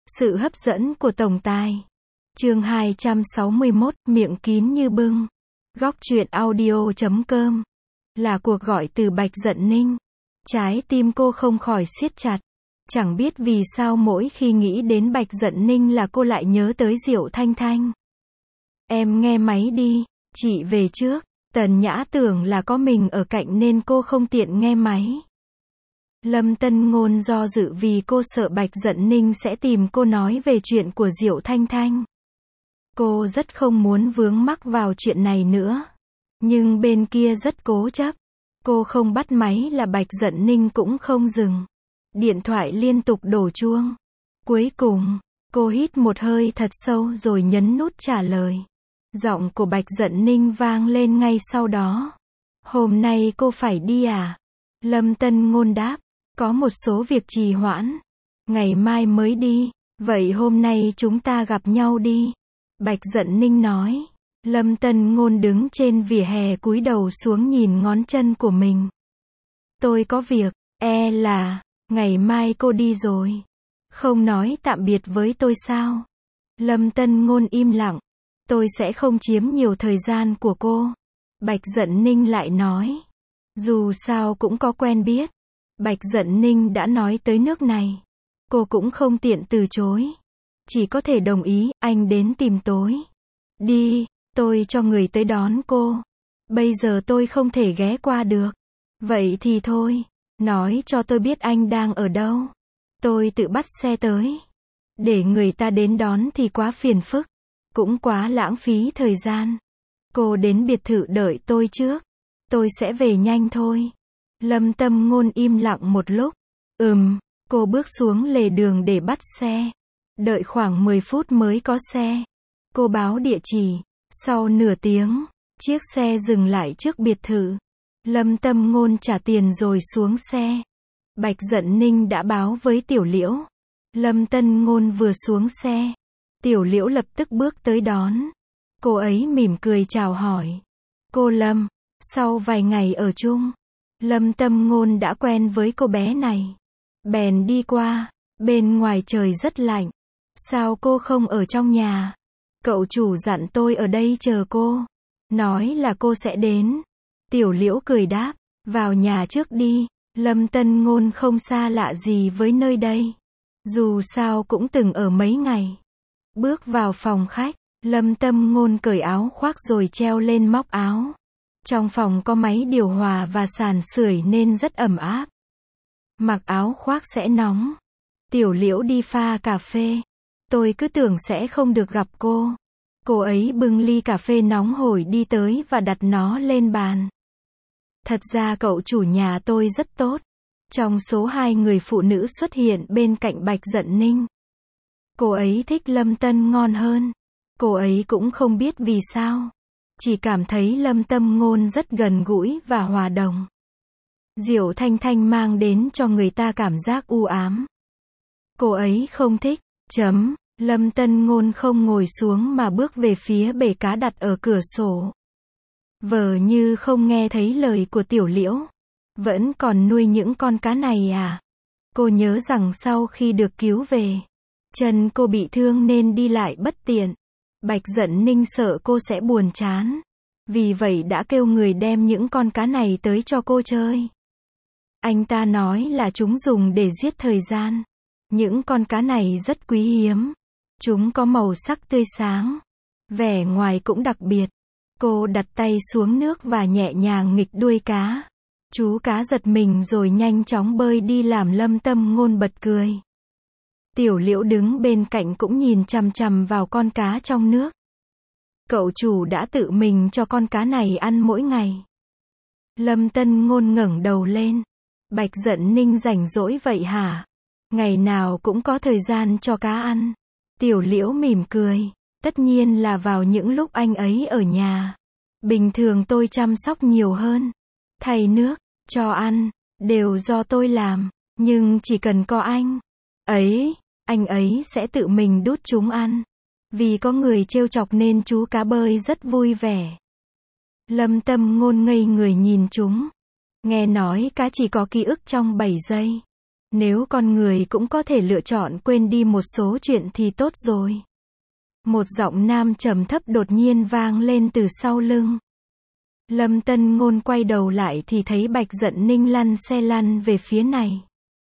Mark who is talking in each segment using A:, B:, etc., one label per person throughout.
A: Sự hấp dẫn của tổng tài. Chương 261, miệng kín như bưng. Góc truyện audio.com. Là cuộc gọi từ Bạch Dận Ninh. Trái tim cô không khỏi siết chặt. Chẳng biết vì sao mỗi khi nghĩ đến Bạch Dận Ninh là cô lại nhớ tới Diệu Thanh Thanh. Em nghe máy đi, chị về trước. Tần Nhã tưởng là có mình ở cạnh nên cô không tiện nghe máy. Lâm Tân Ngôn do dự vì cô sợ Bạch Dận Ninh sẽ tìm cô nói về chuyện của Diệu Thanh Thanh. Cô rất không muốn vướng mắc vào chuyện này nữa. Nhưng bên kia rất cố chấp. Cô không bắt máy là Bạch Dận Ninh cũng không dừng. Điện thoại liên tục đổ chuông. Cuối cùng, cô hít một hơi thật sâu rồi nhấn nút trả lời. Giọng của Bạch Dận Ninh vang lên ngay sau đó. Hôm nay cô phải đi à? Lâm Tân Ngôn đáp. Có một số việc trì hoãn. Ngày mai mới đi. Vậy hôm nay chúng ta gặp nhau đi. Bạch Dận Ninh nói. Lâm Tân Ngôn đứng trên vỉa hè cúi đầu xuống nhìn ngón chân của mình. Tôi có việc. Là, ngày mai cô đi rồi. Không nói tạm biệt với tôi sao? Lâm Tân Ngôn im lặng. Tôi sẽ không chiếm nhiều thời gian của cô. Bạch Dận Ninh lại nói. Dù sao cũng có quen biết. Bạch Dận Ninh đã nói tới nước này. Cô cũng không tiện từ chối. Chỉ có thể đồng ý, anh đến tìm tối. Đi, tôi cho người tới đón cô. Bây giờ tôi không thể ghé qua được. Vậy thì thôi, nói cho tôi biết anh đang ở đâu. Tôi tự bắt xe tới. Để người ta đến đón thì quá phiền phức. Cũng quá lãng phí thời gian. Cô đến biệt thự đợi tôi trước. Tôi sẽ về nhanh thôi. Lâm Tân Ngôn im lặng một lúc. Cô bước xuống lề đường để bắt xe. Đợi khoảng 10 phút mới có xe. Cô báo địa chỉ. Sau nửa tiếng, chiếc xe dừng lại trước biệt thự. Lâm Tân Ngôn trả tiền rồi xuống xe. Bạch Dận Ninh đã báo với Tiểu Liễu. Lâm Tân Ngôn vừa xuống xe. Tiểu Liễu lập tức bước tới đón. Cô ấy mỉm cười chào hỏi. Cô Lâm, sau vài ngày ở chung, Lâm Tân Ngôn đã quen với cô bé này. Bèn đi qua, bên ngoài trời rất lạnh. Sao cô không ở trong nhà? Cậu chủ dặn tôi ở đây chờ cô. Nói là cô sẽ đến. Tiểu Liễu cười đáp, vào nhà trước đi. Lâm Tân Ngôn không xa lạ gì với nơi đây. Dù sao cũng từng ở mấy ngày. Bước vào phòng khách, Lâm Tân Ngôn cởi áo khoác rồi treo lên móc áo. Trong phòng có máy điều hòa và sàn sưởi nên rất ẩm áp. Mặc áo khoác sẽ nóng. Tiểu Liễu đi pha cà phê. Tôi cứ tưởng sẽ không được gặp cô. Cô ấy bưng ly cà phê nóng hổi đi tới và đặt nó lên bàn. Thật ra cậu chủ nhà tôi rất tốt. Trong số 2 người phụ nữ xuất hiện bên cạnh Bạch Dận Ninh, cô ấy thích Lâm Tân Ngôn hơn. Cô ấy cũng không biết vì sao. Chỉ cảm thấy Lâm Tân Ngôn rất gần gũi và hòa đồng. Diệu Thanh Thanh mang đến cho người ta cảm giác u ám. Cô ấy không thích. Lâm Tân Ngôn không ngồi xuống mà bước về phía bể cá đặt ở cửa sổ. Vờ như không nghe thấy lời của Tiểu Liễu. Vẫn còn nuôi những con cá này à? Cô nhớ rằng sau khi được cứu về, chân cô bị thương nên đi lại bất tiện. Bạch Dận Ninh sợ cô sẽ buồn chán. Vì vậy đã kêu người đem những con cá này tới cho cô chơi. Anh ta nói là chúng dùng để giết thời gian. Những con cá này rất quý hiếm. Chúng có màu sắc tươi sáng. Vẻ ngoài cũng đặc biệt. Cô đặt tay xuống nước và nhẹ nhàng nghịch đuôi cá. Chú cá giật mình rồi nhanh chóng bơi đi làm Lâm Tân Ngôn bật cười. Tiểu Liễu đứng bên cạnh cũng nhìn chằm chằm vào con cá trong nước. Cậu chủ đã tự mình cho con cá này ăn mỗi ngày. Lâm Tân Ngôn ngẩng đầu lên. Bạch Dận Ninh rảnh rỗi vậy hả? Ngày nào cũng có thời gian cho cá ăn. Tiểu Liễu mỉm cười. Tất nhiên là vào những lúc anh ấy ở nhà. Bình thường tôi chăm sóc nhiều hơn. Thay nước, cho ăn, đều do tôi làm. Nhưng chỉ cần có anh ấy sẽ tự mình đút chúng ăn. Vì có người trêu chọc nên chú cá bơi rất vui vẻ. Lâm Tân Ngôn ngây người nhìn chúng. Nghe nói cá chỉ có ký ức trong 7 giây. Nếu con người cũng có thể lựa chọn quên đi một số chuyện thì tốt rồi. Một giọng nam trầm thấp đột nhiên vang lên từ sau lưng. Lâm Tân Ngôn quay đầu lại thì thấy Bạch Dận Ninh lăn xe lăn về phía này.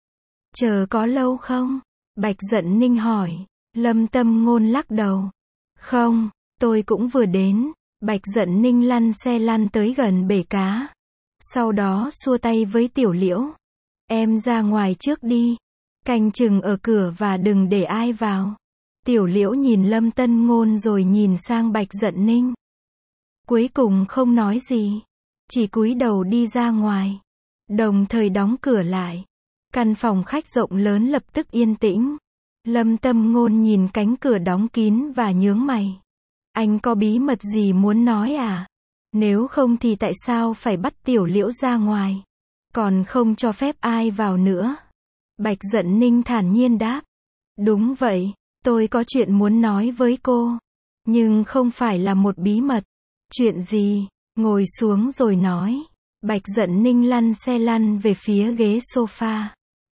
A: Chờ có lâu không? Bạch Dận Ninh hỏi. Lâm Tân Ngôn lắc đầu. Không, tôi cũng vừa đến. Bạch Dận Ninh lăn xe lăn tới gần bể cá. Sau đó xua tay với Tiểu Liễu. Em ra ngoài trước đi. Canh chừng ở cửa và đừng để ai vào. Tiểu Liễu nhìn Lâm Tân Ngôn rồi nhìn sang Bạch Dận Ninh. Cuối cùng không nói gì. Chỉ cúi đầu đi ra ngoài. Đồng thời đóng cửa lại. Căn phòng khách rộng lớn lập tức yên tĩnh. Lâm Tân Ngôn nhìn cánh cửa đóng kín và nhướng mày. Anh có bí mật gì muốn nói à? Nếu không thì tại sao phải bắt Tiểu Liễu ra ngoài? Còn không cho phép ai vào nữa. Bạch Dận Ninh thản nhiên đáp. Đúng vậy, tôi có chuyện muốn nói với cô. Nhưng không phải là một bí mật. Chuyện gì? Ngồi xuống rồi nói. Bạch Dận Ninh lăn xe lăn về phía ghế sofa.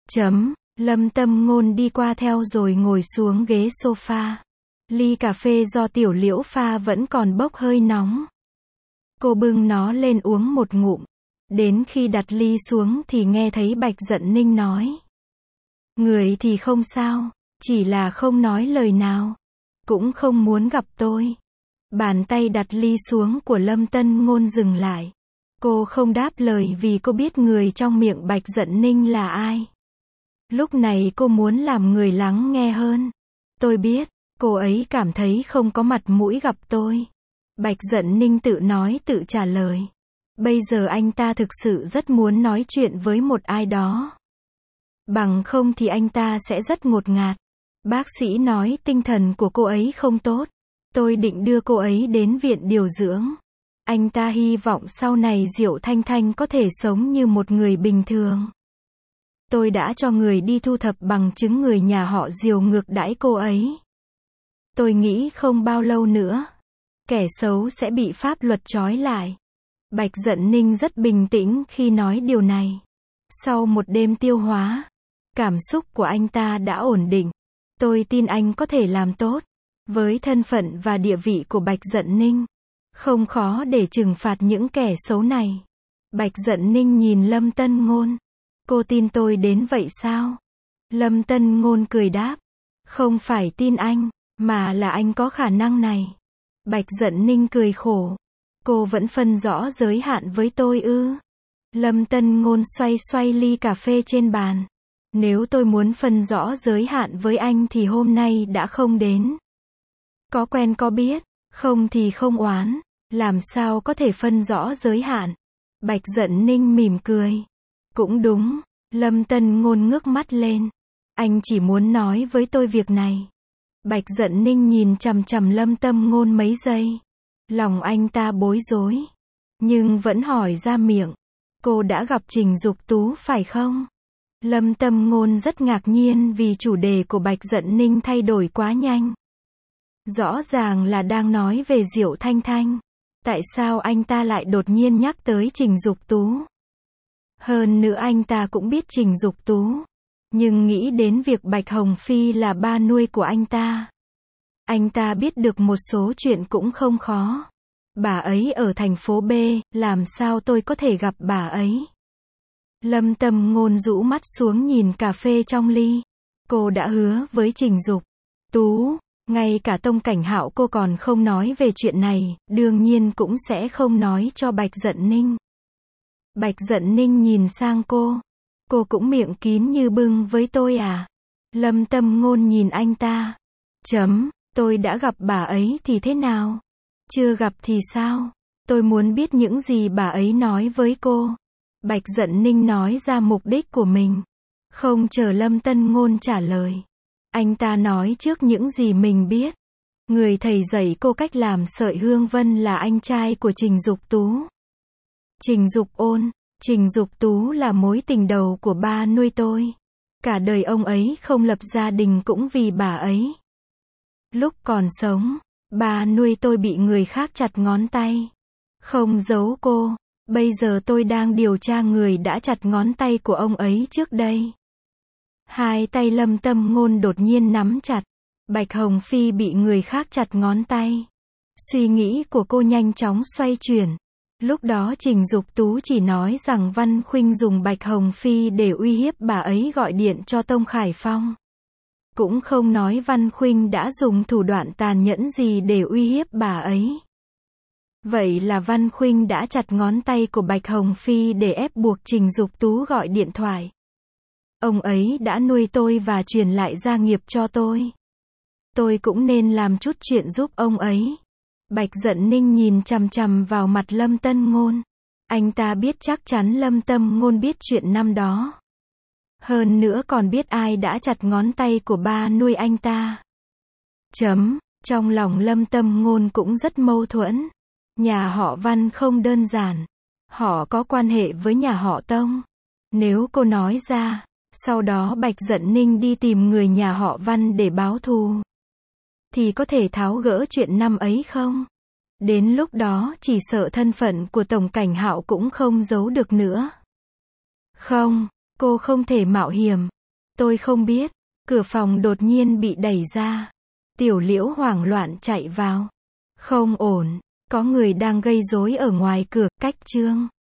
A: Lâm Tân Ngôn đi qua theo rồi ngồi xuống ghế sofa. Ly cà phê do Tiểu Liễu pha vẫn còn bốc hơi nóng. Cô bưng nó lên uống một ngụm. Đến khi đặt ly xuống thì nghe thấy Bạch Dận Ninh nói. Người thì không sao, chỉ là không nói lời nào. Cũng không muốn gặp tôi. Bàn tay đặt ly xuống của Lâm Tân Ngôn dừng lại. Cô không đáp lời vì cô biết người trong miệng Bạch Dận Ninh là ai. Lúc này cô muốn làm người lắng nghe hơn. Tôi biết, cô ấy cảm thấy không có mặt mũi gặp tôi. Bạch Dận Ninh tự nói tự trả lời. Bây giờ anh ta thực sự rất muốn nói chuyện với một ai đó. Bằng không thì anh ta sẽ rất ngột ngạt. Bác sĩ nói tinh thần của cô ấy không tốt. Tôi định đưa cô ấy đến viện điều dưỡng. Anh ta hy vọng sau này Diệu Thanh Thanh có thể sống như một người bình thường. Tôi đã cho người đi thu thập bằng chứng người nhà họ Diều ngược đãi cô ấy. Tôi nghĩ không bao lâu nữa, kẻ xấu sẽ bị pháp luật trói lại. Bạch Dận Ninh rất bình tĩnh khi nói điều này. Sau một đêm tiêu hóa, cảm xúc của anh ta đã ổn định. Tôi tin anh có thể làm tốt. Với thân phận và địa vị của Bạch Dận Ninh, không khó để trừng phạt những kẻ xấu này. Bạch Dận Ninh nhìn Lâm Tân Ngôn. Cô tin tôi đến vậy sao? Lâm Tân Ngôn cười đáp. Không phải tin anh, mà là anh có khả năng này. Bạch Dận Ninh cười khổ. Cô vẫn phân rõ giới hạn với tôi ư? Lâm Tân Ngôn xoay xoay ly cà phê trên bàn. Nếu tôi muốn phân rõ giới hạn với anh thì hôm nay đã không đến. Có quen có biết, không thì không oán. Làm sao có thể phân rõ giới hạn? Bạch Dận Ninh mỉm cười. Cũng đúng. Lâm Tân Ngôn ngước mắt lên. Anh chỉ muốn nói với tôi việc này. Bạch Dận Ninh nhìn chằm chằm Lâm Tân Ngôn mấy giây. Lòng anh ta bối rối. Nhưng vẫn hỏi ra miệng. Cô đã gặp Trình Dục Tú phải không? Lâm Tân Ngôn rất ngạc nhiên vì chủ đề của Bạch Dận Ninh thay đổi quá nhanh. Rõ ràng là đang nói về Diệu Thanh Thanh. Tại sao anh ta lại đột nhiên nhắc tới Trình Dục Tú? Hơn nữa anh ta cũng biết Trình Dục Tú. Nhưng nghĩ đến việc Bạch Hồng Phi là ba nuôi của anh ta. Anh ta biết được một số chuyện cũng không khó. Bà ấy ở thành phố B, làm sao tôi có thể gặp bà ấy? Lâm Tân Ngôn rũ mắt xuống nhìn cà phê trong ly. Cô đã hứa với Trình Dục Tú. Ngay cả Tông Cảnh Hạo cô còn không nói về chuyện này, đương nhiên cũng sẽ không nói cho Bạch Dận Ninh. Bạch Dận Ninh nhìn sang cô. Cô cũng miệng kín như bưng với tôi à? Lâm Tân Ngôn nhìn anh ta. Tôi đã gặp bà ấy thì thế nào? Chưa gặp thì sao? Tôi muốn biết những gì bà ấy nói với cô. Bạch Dận Ninh nói ra mục đích của mình. Không chờ Lâm Tân Ngôn trả lời. Anh ta nói trước những gì mình biết. Người thầy dạy cô cách làm sợi hương vân là anh trai của Trình Dục Tú. Trình Dục Ôn. Trình Dục Tú là mối tình đầu của ba nuôi tôi. Cả đời ông ấy không lập gia đình cũng vì bà ấy. Lúc còn sống, ba nuôi tôi bị người khác chặt ngón tay. Không giấu cô, bây giờ tôi đang điều tra người đã chặt ngón tay của ông ấy trước đây. Hai tay Lâm Tâm Ngôn đột nhiên nắm chặt. Bạch Hồng Phi bị người khác chặt ngón tay. Suy nghĩ của cô nhanh chóng xoay chuyển. Lúc đó Trình Dục Tú chỉ nói rằng Văn Khuynh dùng Bạch Hồng Phi để uy hiếp bà ấy gọi điện cho Tông Khải Phong. Cũng không nói Văn Khuynh đã dùng thủ đoạn tàn nhẫn gì để uy hiếp bà ấy. Vậy là Văn Khuynh đã chặt ngón tay của Bạch Hồng Phi để ép buộc Trình Dục Tú gọi điện thoại. Ông ấy đã nuôi tôi và truyền lại gia nghiệp cho tôi. Tôi cũng nên làm chút chuyện giúp ông ấy. Bạch Dận Ninh nhìn chằm chằm vào mặt Lâm Tân Ngôn. Anh ta biết chắc chắn Lâm Tâm Ngôn biết chuyện năm đó. Hơn nữa còn biết ai đã chặt ngón tay của ba nuôi anh ta. Trong lòng Lâm Tâm Ngôn cũng rất mâu thuẫn. Nhà họ Văn không đơn giản. Họ có quan hệ với nhà họ Tông. Nếu cô nói ra, sau đó Bạch Dận Ninh đi tìm người nhà họ Văn để báo thù, thì có thể tháo gỡ chuyện năm ấy không? Đến lúc đó chỉ sợ thân phận của Tổng Cảnh Hạo cũng không giấu được nữa. Không, cô không thể mạo hiểm. Tôi không biết. Cửa phòng đột nhiên bị đẩy ra. Tiểu Liễu hoảng loạn chạy vào. Không ổn, có người đang gây rối ở ngoài cửa. Cách Chương